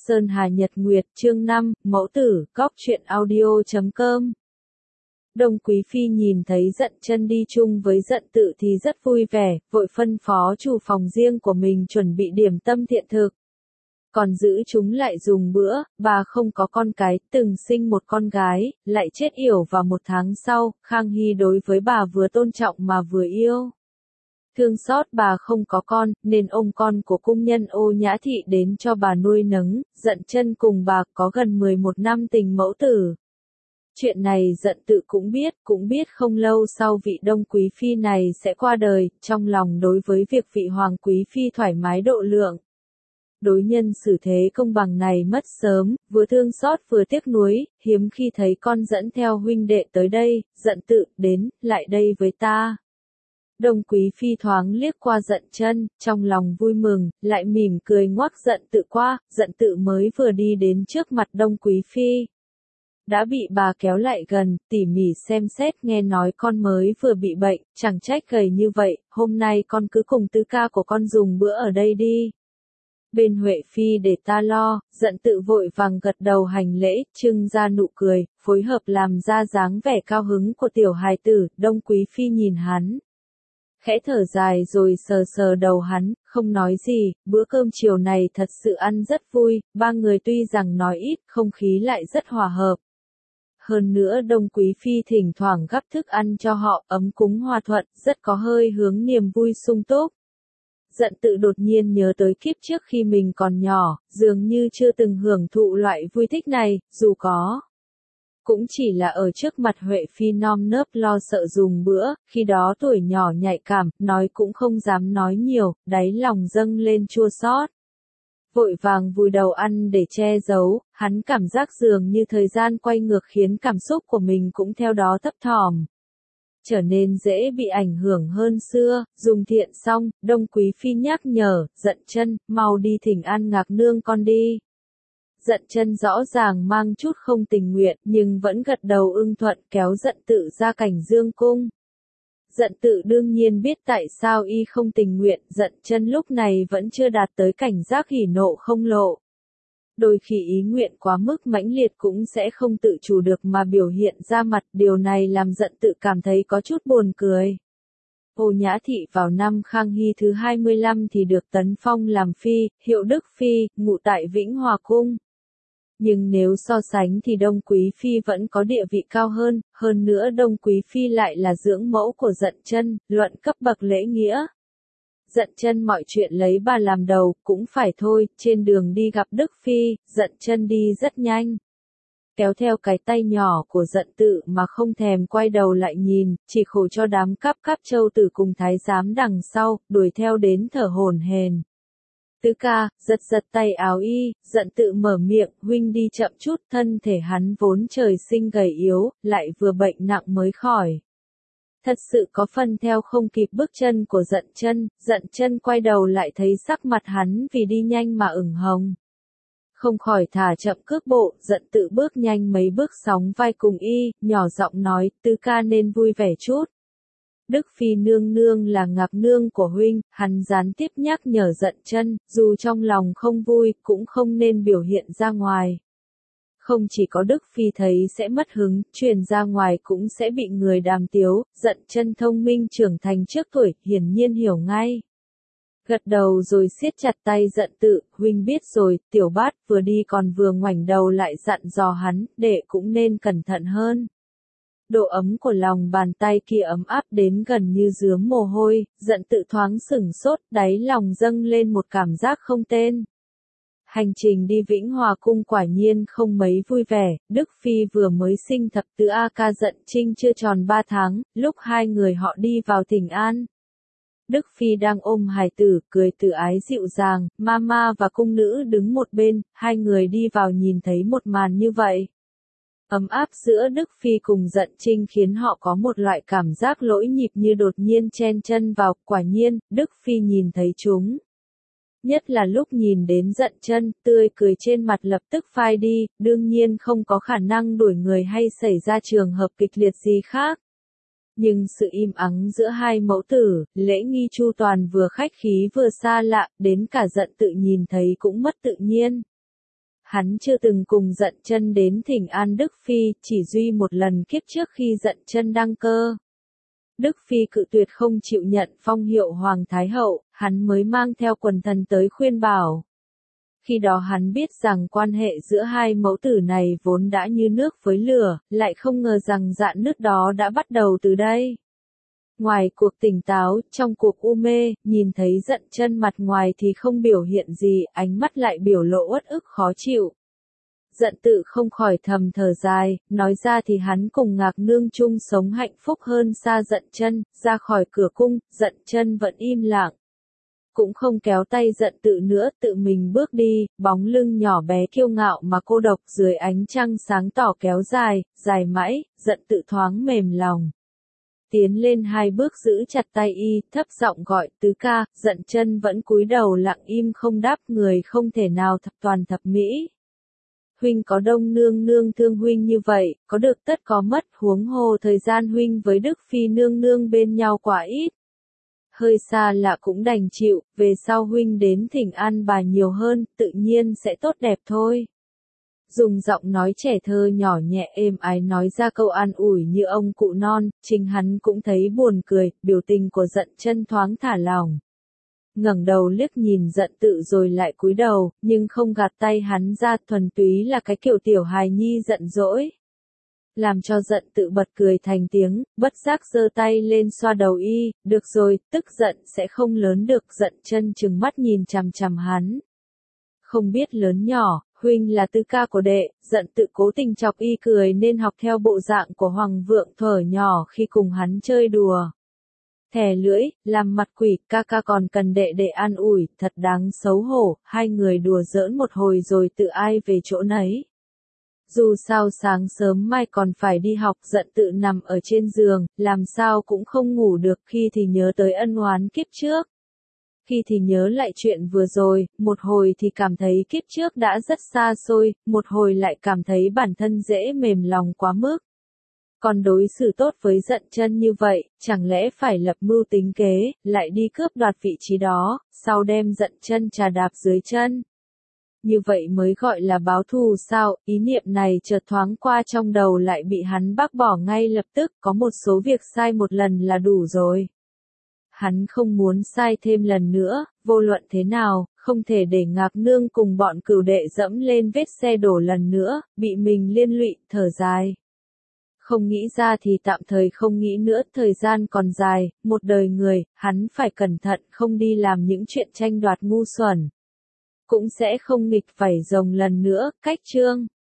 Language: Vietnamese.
Sơn Hà Nhật Nguyệt chương 5, Mẫu Tử, Góc Truyện Audio.com. Đông Quý Phi nhìn thấy Dận Chân đi chung với Dận Tự thì rất vui vẻ, vội phân phó chủ phòng riêng của mình chuẩn bị điểm tâm thiện thực. Còn giữ chúng lại dùng bữa, bà không có con cái, từng sinh một con gái, lại chết yểu vào 1 tháng sau, Khang Hy đối với bà vừa tôn trọng mà vừa yêu. Thương xót bà không có con, nên ôm con của cung nhân Ô Nhã Thị đến cho bà nuôi nấng. Dận Chân cùng bà có gần 11 năm tình mẫu tử. Chuyện này Dận Tự cũng biết không lâu sau vị Đông Quý Phi này sẽ qua đời, trong lòng đối với việc vị Hoàng Quý Phi thoải mái độ lượng. Đối nhân xử thế công bằng này mất sớm, vừa thương xót vừa tiếc nuối, hiếm khi thấy con dẫn theo huynh đệ tới đây. Dận Tự, đến, lại đây với ta. Đông Quý Phi thoáng liếc qua Dận Chân, trong lòng vui mừng, lại mỉm cười ngoắc Dận Tự qua. Dận Tự mới vừa đi đến trước mặt Đông Quý Phi, đã bị bà kéo lại gần, tỉ mỉ xem xét, nghe nói con mới vừa bị bệnh, chẳng trách gầy như vậy, hôm nay con cứ cùng tứ ca của con dùng bữa ở đây đi. Bên Huệ Phi để ta lo. Dận Tự vội vàng gật đầu hành lễ, trưng ra nụ cười, phối hợp làm ra dáng vẻ cao hứng của tiểu hài tử. Đông Quý Phi nhìn hắn, khẽ thở dài rồi sờ sờ đầu hắn, không nói gì. Bữa cơm chiều này thật sự ăn rất vui, ba người tuy rằng nói ít, không khí lại rất hòa hợp. Hơn nữa Đông Quý Phi thỉnh thoảng gắp thức ăn cho họ, ấm cúng hòa thuận, rất có hơi hướng niềm vui sung túc. Dận Tự đột nhiên nhớ tới kiếp trước khi mình còn nhỏ, dường như chưa từng hưởng thụ loại vui thích này, dù có, cũng chỉ là ở trước mặt Huệ Phi nom nớp lo sợ dùng bữa, khi đó tuổi nhỏ nhạy cảm, nói cũng không dám nói nhiều, đáy lòng dâng lên chua xót. Vội vàng vùi đầu ăn để che giấu, hắn cảm giác dường như thời gian quay ngược khiến cảm xúc của mình cũng theo đó thấp thỏm, trở nên dễ bị ảnh hưởng hơn xưa. Dùng thiện xong, Đông Quý Phi nhắc nhở, Dận Chân, mau đi thỉnh an Ngạc Nương con đi. Dận Chân rõ ràng mang chút không tình nguyện, nhưng vẫn gật đầu ưng thuận, kéo Dận Tự ra Cảnh Dương cung. Dận Tự đương nhiên biết tại sao y không tình nguyện. Dận Chân lúc này vẫn chưa đạt tới cảnh giác hỉ nộ không lộ. Đôi khi ý nguyện quá mức mãnh liệt cũng sẽ không tự chủ được mà biểu hiện ra mặt, điều này làm Dận Tự cảm thấy có chút buồn cười. Ô Nhã Thị vào năm Khang Hy thứ 25 thì được tấn phong làm phi, hiệu Đức Phi, ngụ tại Vĩnh Hòa Cung. Nhưng nếu so sánh thì Đông Quý Phi vẫn có địa vị cao hơn nữa Đông Quý Phi lại là dưỡng mẫu của Dận Chân, luận cấp bậc lễ nghĩa. Dận Chân mọi chuyện lấy bà làm đầu, cũng phải thôi. Trên đường đi gặp Đức Phi, Dận Chân đi rất nhanh, kéo theo cái tay nhỏ của Dận Tự mà không thèm quay đầu lại nhìn, chỉ khổ cho đám cáp châu tử cùng thái giám đằng sau, đuổi theo đến thở hổn hển. Tứ ca, giật tay áo y. Dận Tự mở miệng, huynh đi chậm chút. Thân thể hắn vốn trời sinh gầy yếu, lại vừa bệnh nặng mới khỏi, thật sự có phần theo không kịp bước chân của Dận Chân. Dận Chân quay đầu lại thấy sắc mặt hắn vì đi nhanh mà ửng hồng, không khỏi thả chậm cước bộ. Dận Tự bước nhanh mấy bước sóng vai cùng y, nhỏ giọng nói, tứ ca nên vui vẻ chút. Đức Phi nương nương là Ngạc Nương của huynh. Hắn gián tiếp nhắc nhở Dận Chân, dù trong lòng không vui, cũng không nên biểu hiện ra ngoài. Không chỉ có Đức Phi thấy sẽ mất hứng, truyền ra ngoài cũng sẽ bị người đàm tiếu. Dận Chân thông minh trưởng thành trước tuổi, hiển nhiên hiểu ngay. Gật đầu rồi siết chặt tay Dận Tự, huynh biết rồi. Tiểu Bát vừa đi còn vừa ngoảnh đầu lại dặn dò hắn, đệ cũng nên cẩn thận hơn. Độ ấm của lòng bàn tay kia ấm áp đến gần như rướm mồ hôi. Dận Tự thoáng sửng sốt, đáy lòng dâng lên một cảm giác không tên. Hành trình đi Vĩnh Hòa Cung quả nhiên không mấy vui vẻ. Đức Phi vừa mới sinh thập tứ A Ca Dận Trinh chưa tròn 3 tháng, lúc hai người họ đi vào thỉnh an. Đức Phi đang ôm hài tử, cười từ ái dịu dàng, mama và cung nữ đứng một bên, hai người đi vào nhìn thấy một màn như vậy. Ấm áp giữa Đức Phi cùng Dận Trinh khiến họ có một loại cảm giác lỗi nhịp như đột nhiên chen chân vào. Quả nhiên, Đức Phi nhìn thấy chúng. Nhất là lúc nhìn đến Dận Chân, tươi cười trên mặt lập tức phai đi, đương nhiên không có khả năng đuổi người hay xảy ra trường hợp kịch liệt gì khác. Nhưng sự im ắng giữa hai mẫu tử, lễ nghi chu toàn vừa khách khí vừa xa lạ, đến cả Dận Tự nhìn thấy cũng mất tự nhiên. hắn chưa từng cùng Dận Chân đến thỉnh an Đức Phi, chỉ duy một lần kiếp trước khi Dận Chân đăng cơ. Đức Phi cự tuyệt không chịu nhận phong hiệu Hoàng Thái Hậu, hắn mới mang theo quần thần tới khuyên bảo. Khi đó hắn biết rằng quan hệ giữa hai mẫu tử này vốn đã như nước với lửa, lại không ngờ rằng rạn nứt đó đã bắt đầu từ đây. Ngoài cuộc tỉnh táo, trong cuộc u mê, nhìn thấy Dận Chân mặt ngoài thì không biểu hiện gì, ánh mắt lại biểu lộ uất ức khó chịu. Dận Tự không khỏi thầm thở dài, nói ra thì hắn cùng Ngạc Nương chung sống hạnh phúc hơn xa Dận Chân. Ra khỏi cửa cung, Dận Chân vẫn im lặng. Cũng không kéo tay Dận Tự nữa, tự mình bước đi, bóng lưng nhỏ bé kiêu ngạo mà cô độc dưới ánh trăng sáng tỏ kéo dài, dài mãi, Dận Tự thoáng mềm lòng. Tiến lên 2 bước giữ chặt tay y, thấp giọng gọi, tứ ca. Dận Chân vẫn cúi đầu lặng im không đáp, người không thể nào thập mỹ. Huynh có Đông nương nương thương huynh như vậy, có được tất có mất, huống hồ thời gian huynh với Đức Phi nương nương bên nhau quá ít. Hơi xa lạ cũng đành chịu, về sau huynh đến thỉnh an bà nhiều hơn, tự nhiên sẽ tốt đẹp thôi. Dùng giọng nói trẻ thơ nhỏ nhẹ êm ái nói ra câu an ủi như ông cụ non, chính hắn cũng thấy buồn cười, biểu tình của Dận Chân thoáng thả lỏng. Ngẩng đầu liếc nhìn Dận Tự rồi lại cúi đầu, nhưng không gạt tay hắn ra, thuần túy là cái kiểu tiểu hài nhi giận dỗi. Làm cho Dận Tự bật cười thành tiếng, bất giác giơ tay lên xoa đầu y, được rồi, tức giận sẽ không lớn được. Dận Chân trừng mắt nhìn chằm chằm hắn. Không biết lớn nhỏ, huynh là tứ ca của đệ. Dận Tự cố tình chọc y cười nên học theo bộ dạng của Hoàng vượng thuở nhỏ khi cùng hắn chơi đùa. Thè lưỡi, làm mặt quỷ, ca ca còn cần đệ đệ an ủi, thật đáng xấu hổ. Hai người đùa giỡn một hồi rồi tự ai về chỗ nấy. Dù sao sáng sớm mai còn phải đi học. Dận Tự nằm ở trên giường, làm sao cũng không ngủ được, khi thì nhớ tới ân oán kiếp trước. Khi thì nhớ lại chuyện vừa rồi, một hồi thì cảm thấy kiếp trước đã rất xa xôi, một hồi lại cảm thấy bản thân dễ mềm lòng quá mức. Còn đối xử tốt với Dận Chân như vậy, chẳng lẽ phải lập mưu tính kế, lại đi cướp đoạt vị trí đó, sau đem Dận Chân trà đạp dưới chân. Như vậy mới gọi là báo thù sao? Ý niệm này chợt thoáng qua trong đầu lại bị hắn bác bỏ ngay lập tức, có một số việc sai một lần là đủ rồi. Hắn không muốn sai thêm lần nữa, vô luận thế nào, không thể để Ngạc Nương cùng bọn cửu đệ dẫm lên vết xe đổ lần nữa, bị mình liên lụy, thở dài. Không nghĩ ra thì tạm thời không nghĩ nữa, thời gian còn dài, một đời người, hắn phải cẩn thận không đi làm những chuyện tranh đoạt ngu xuẩn. Cũng sẽ không nghịch vảy rồng lần nữa. Cách chương